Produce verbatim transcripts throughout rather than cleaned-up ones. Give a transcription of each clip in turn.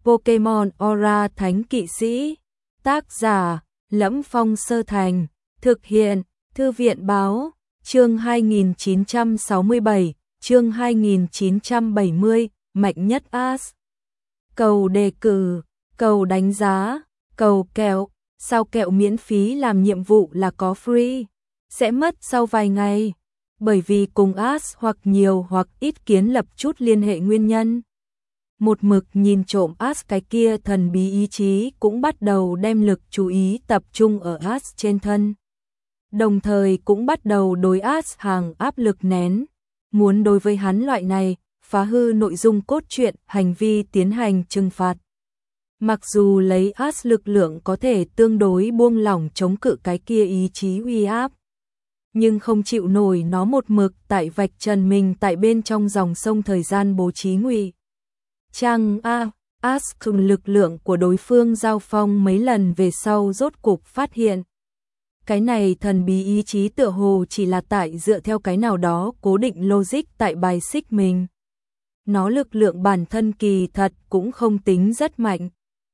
Pokemon Aura Thánh Kỵ Sĩ. Tác giả: Lẫm Phong Sơ Thành. Thực hiện: Thư viện báo. Chương hai nghìn chín trăm sáu mươi bảy, chương hai nghìn chín trăm bảy mươi, mạnh nhất Ash. Cầu đề cử, cầu đánh giá, cầu kẹo. Sao kẹo miễn phí làm nhiệm vụ là có free, sẽ mất sau vài ngày. Bởi vì cùng Ash hoặc nhiều hoặc ít kiến lập chút liên hệ nguyên nhân. Một mực nhìn trộm Ash cái kia thần bí ý chí cũng bắt đầu đem lực chú ý tập trung ở Ash trên thân. Đồng thời cũng bắt đầu đối Ash hàng áp lực nén, muốn đối với hắn loại này phá hư nội dung cốt truyện hành vi tiến hành trừng phạt. Mặc dù lấy Ash lực lượng có thể tương đối buông lỏng chống cự cái kia ý chí uy áp, nhưng không chịu nổi nó một mực tại vạch trần mình tại bên trong dòng sông thời gian bố trí ngụy trang. A, Ash cùng lực lượng của đối phương giao phong mấy lần về sau rốt cục phát hiện. Cái này thần bí ý chí tựa hồ chỉ là tại dựa theo cái nào đó cố định logic tại bài xích mình. Nó lực lượng bản thân kỳ thật cũng không tính rất mạnh.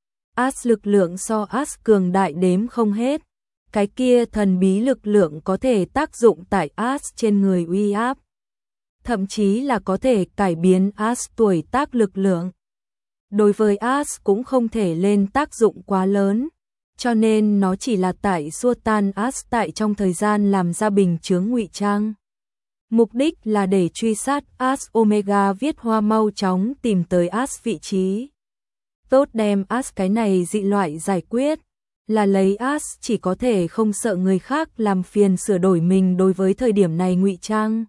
Ash lực lượng so Ash cường đại đếm không hết. Cái kia thần bí lực lượng có thể tác dụng tại Ash trên người uy áp. Thậm chí là có thể cải biến Ash tuổi tác lực lượng. Đối với Ash cũng không thể lên tác dụng quá lớn. Cho nên nó chỉ là tại xua tan Ash tại trong thời gian làm ra bình chướng ngụy trang. Mục đích là để truy sát Ash. Omega viết hoa mau chóng tìm tới Ash vị trí. Tốt đem Ash cái này dị loại giải quyết, là lấy Ash chỉ có thể không sợ người khác làm phiền sửa đổi mình đối với thời điểm này ngụy trang.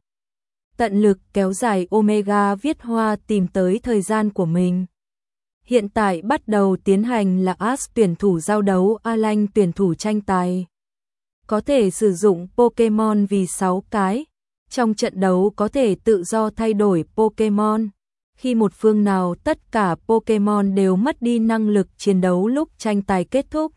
Tận lực kéo dài Omega viết hoa tìm tới thời gian của mình. Hiện tại bắt đầu tiến hành là Ash tuyển thủ giao đấu Alan tuyển thủ tranh tài. Có thể sử dụng Pokemon vì sáu cái. Trong trận đấu có thể tự do thay đổi Pokemon. Khi một phương nào tất cả Pokemon đều mất đi năng lực chiến đấu lúc tranh tài kết thúc.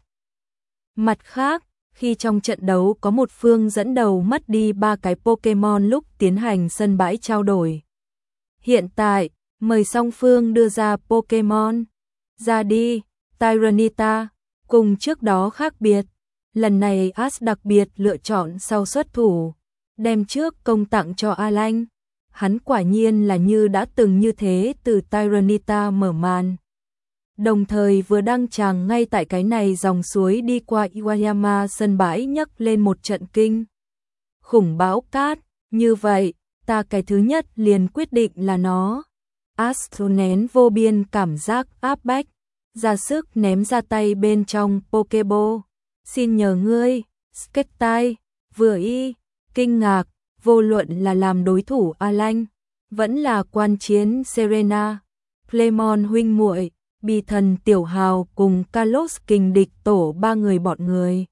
Mặt khác, khi trong trận đấu có một phương dẫn đầu mất đi ba cái Pokemon lúc tiến hành sân bãi trao đổi. Hiện tại, mời song phương đưa ra Pokemon. Ra đi, Tyranitar, cùng trước đó khác biệt. Lần này Ash đặc biệt lựa chọn sau xuất thủ, đem trước công tặng cho Alan. Hắn quả nhiên là như đã từng như thế từ Tyranitar mở màn. Đồng thời vừa đăng tràng ngay tại cái này dòng suối đi qua Iwayama sân bãi nhấc lên một trận kinh khủng bão cát. Như vậy, ta cái thứ nhất liền quyết định là nó. Ash nén vô biên cảm giác áp bách, ra sức ném ra tay bên trong Pokeball. Xin nhờ ngươi, Skettai, vừa y, kinh ngạc, vô luận là làm đối thủ Alan, vẫn là quan chiến Serena, Clemon huynh muội, Bì thần Tiểu Hào cùng Kalos kình địch tổ ba người bọn người.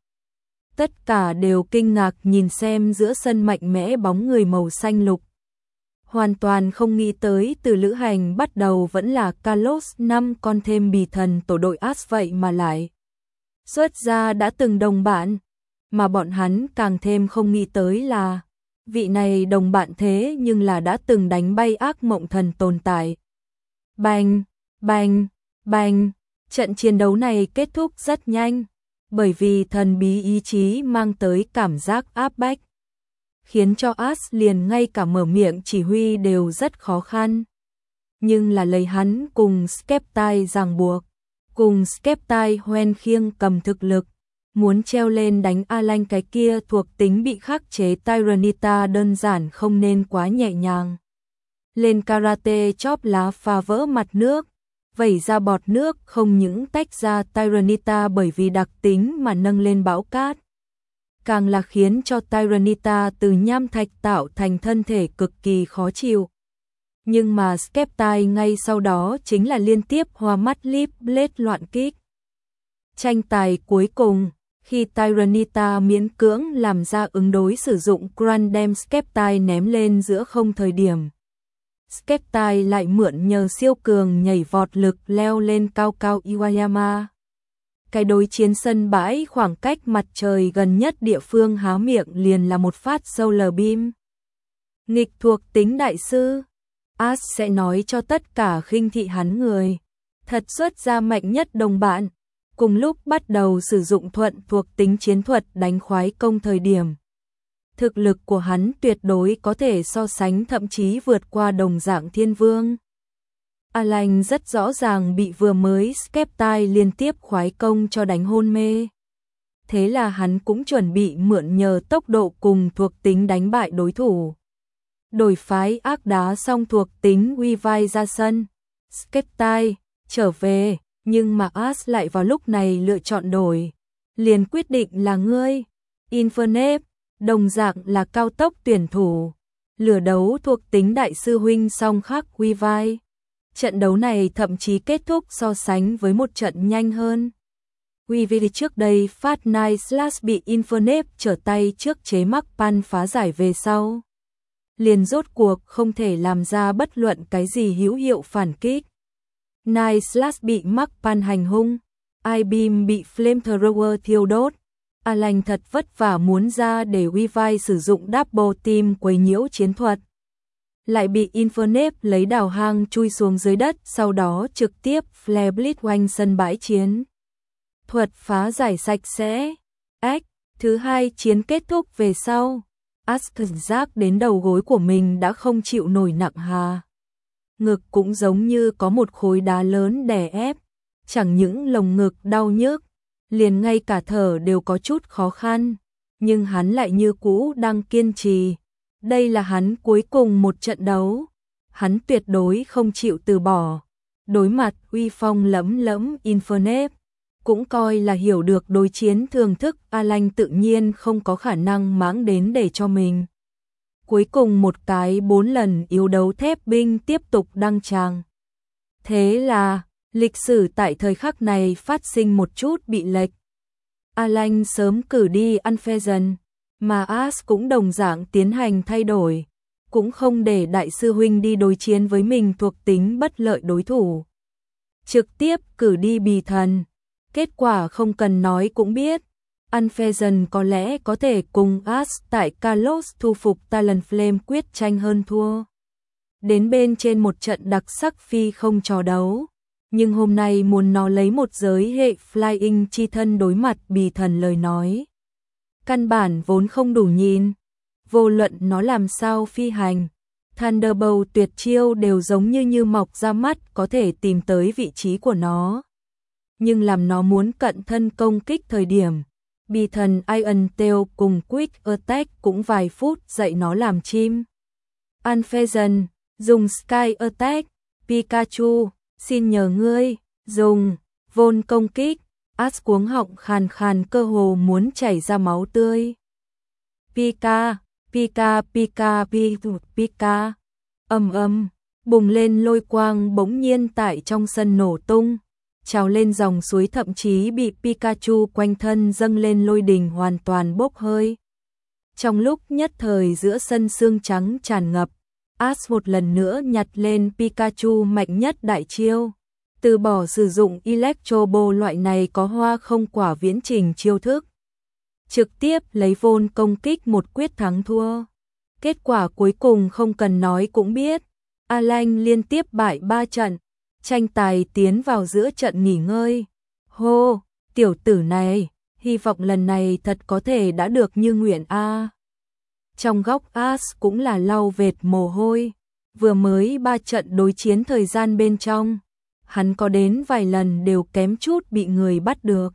Tất cả đều kinh ngạc nhìn xem giữa sân mạnh mẽ bóng người màu xanh lục. Hoàn toàn không nghĩ tới từ lữ hành bắt đầu vẫn là Kalos năm con thêm bì thần tổ đội Ash vậy mà lại xuất ra đã từng đồng bạn. Mà bọn hắn càng thêm không nghĩ tới là vị này đồng bạn thế nhưng là đã từng đánh bay ác mộng thần tồn tại. Bành, bành, bành, trận chiến đấu này kết thúc rất nhanh, bởi vì thần bí ý chí mang tới cảm giác áp bách, khiến cho Ash liền ngay cả mở miệng chỉ huy đều rất khó khăn. Nhưng là lấy hắn cùng Skeptai ràng buộc, cùng Skeptai hoen khiêng cầm thực lực, muốn treo lên đánh Alan cái kia thuộc tính bị khắc chế Tyranitar đơn giản không nên quá nhẹ nhàng. Lên karate chóp lá phá vỡ mặt nước, vẩy ra bọt nước không những tách ra Tyranitar bởi vì đặc tính mà nâng lên bão cát. Càng là khiến cho Tyranitar từ nham thạch tạo thành thân thể cực kỳ khó chịu. Nhưng mà Skeptai ngay sau đó chính là liên tiếp hoa mắt Leaf Blade loạn kích. Tranh tài cuối cùng, khi Tyranitar miễn cưỡng làm ra ứng đối sử dụng Grand đem Skeptai ném lên giữa không thời điểm. Skeptai lại mượn nhờ siêu cường nhảy vọt lực leo lên cao cao Iwayama. Cái đối chiến sân bãi khoảng cách mặt trời gần nhất địa phương há miệng liền là một phát Solar Beam. Nghịch thuộc tính đại sư, Ash sẽ nói cho tất cả khinh thị hắn người. thật xuất ra mạnh nhất đồng bạn. Cùng lúc bắt đầu sử dụng thuận thuộc tính chiến thuật đánh khoái công thời điểm. Thực lực của hắn tuyệt đối có thể so sánh thậm chí vượt qua đồng dạng thiên vương. Alan rất rõ ràng bị vừa mới Skeptile liên tiếp khoái công cho đánh hôn mê. Thế là hắn cũng chuẩn bị mượn nhờ tốc độ cùng thuộc tính đánh bại đối thủ. Đổi phái ác đá xong thuộc tính Weavile ra sân. Skeptile trở về, nhưng mà Ash lại vào lúc này lựa chọn đổi. Liền quyết định là ngươi. Infernape, đồng dạng là cao tốc tuyển thủ. Lửa đấu thuộc tính đại sư huynh song khắc Weavile. Trận đấu này thậm chí kết thúc so sánh với một trận nhanh hơn. Weavile trước đây phát Night Slash bị Infernape trở tay trước chế mắc pan phá giải về sau. Liền rốt cuộc không thể làm ra bất luận cái gì hữu hiệu phản kích. Night Slash bị mắc pan hành hung. I-Beam bị Flamethrower thiêu đốt. Alan thật vất vả muốn ra để Weavile sử dụng Double Team quấy nhiễu chiến thuật. Lại bị Infernape lấy đào hang chui xuống dưới đất, sau đó trực tiếp Flare Blitz quanh sân bãi chiến. Thuật phá giải sạch sẽ. Ách, thứ hai chiến kết thúc về sau. Ash cảm giác đến đầu gối của mình đã không chịu nổi nặng hà. Ngực cũng giống như có một khối đá lớn đè ép. Chẳng những lồng ngực đau nhức, liền ngay cả thở đều có chút khó khăn. Nhưng hắn lại như cũ đang kiên trì. Đây là hắn cuối cùng một trận đấu. Hắn tuyệt đối không chịu từ bỏ. Đối mặt uy phong lẫm lẫm Infernape, cũng coi là hiểu được đối chiến thưởng thức, Alan tự nhiên không có khả năng mãng đến để cho mình. Cuối cùng một cái bốn lần yếu đấu thép binh tiếp tục đăng tràng. Thế là, lịch sử tại thời khắc này phát sinh một chút bị lệch. Alan sớm cử đi Unfezant, mà Ash cũng đồng dạng tiến hành thay đổi, cũng không để đại sư huynh đi đối chiến với mình thuộc tính bất lợi đối thủ. Trực tiếp cử đi bì thần. Kết quả không cần nói cũng biết, Unfezant có lẽ có thể cùng Ash tại Kalos thu phục Talonflame quyết tranh hơn thua. Đến bên trên một trận đặc sắc phi không trò đấu, nhưng hôm nay muốn nó lấy một giới hệ Flying chi thân đối mặt bì thần lời nói. Căn bản vốn không đủ nhìn, vô luận nó làm sao phi hành, Thunderbolt tuyệt chiêu đều giống như như mọc ra mắt có thể tìm tới vị trí của nó. Nhưng làm nó muốn cận thân công kích thời điểm, bì thần Iron Tail cùng Quick Attack cũng vài phút dạy nó làm chim. Unfezant, dùng Sky Attack, Pikachu, xin nhờ ngươi, dùng, Volt công kích, Ash cuống họng khàn khàn cơ hồ muốn chảy ra máu tươi. Pika, Pika, Pika, Pika, Pika, ầm ầm, bùng lên lôi quang bỗng nhiên tại trong sân nổ tung. Trào lên dòng suối thậm chí bị Pikachu quanh thân dâng lên lôi đình hoàn toàn bốc hơi. Trong lúc nhất thời giữa sân sương trắng tràn ngập, Ash một lần nữa nhặt lên Pikachu mạnh nhất đại chiêu. Từ bỏ sử dụng Electro Ball loại này có hoa không quả viễn trình chiêu thức. Trực tiếp lấy Volt công kích một quyết thắng thua. Kết quả cuối cùng không cần nói cũng biết. Alan liên tiếp bại ba trận. Tranh tài tiến vào giữa trận nghỉ ngơi. Hô, tiểu tử này, hy vọng lần này thật có thể đã được như nguyện a. À. Trong góc Ash cũng là lau vệt mồ hôi. Vừa mới ba trận đối chiến thời gian bên trong, hắn có đến vài lần đều kém chút bị người bắt được.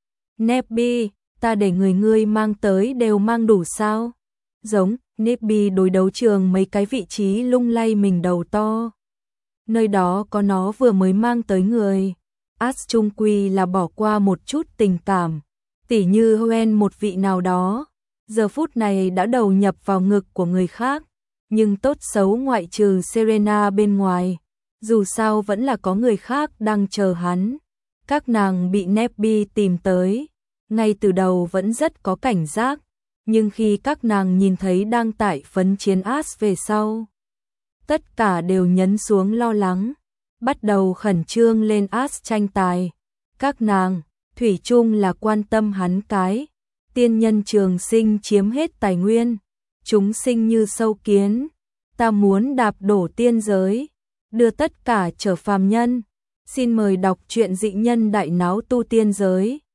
Nebby, ta để người ngươi mang tới đều mang đủ sao? Giống, Nebby đối đấu trường mấy cái vị trí lung lay mình đầu to. Nơi đó có nó vừa mới mang tới người. Ash trung quy là bỏ qua một chút tình cảm. Tỉ như Hoenn một vị nào đó, giờ phút này đã đầu nhập vào ngực của người khác. Nhưng tốt xấu ngoại trừ Serena bên ngoài, dù sao vẫn là có người khác đang chờ hắn. Các nàng bị Nebby tìm tới, ngay từ đầu vẫn rất có cảnh giác. Nhưng khi các nàng nhìn thấy đang tại phấn chiến Ash về sau, tất cả đều nhấn xuống lo lắng, bắt đầu khẩn trương lên Ash tranh tài. Các nàng, thủy chung là quan tâm hắn cái. Tiên nhân trường sinh chiếm hết tài nguyên, chúng sinh như sâu kiến. Ta muốn đạp đổ tiên giới, đưa tất cả trở phàm nhân. Xin mời đọc truyện Dị Nhân Đại Náo Tu Tiên Giới.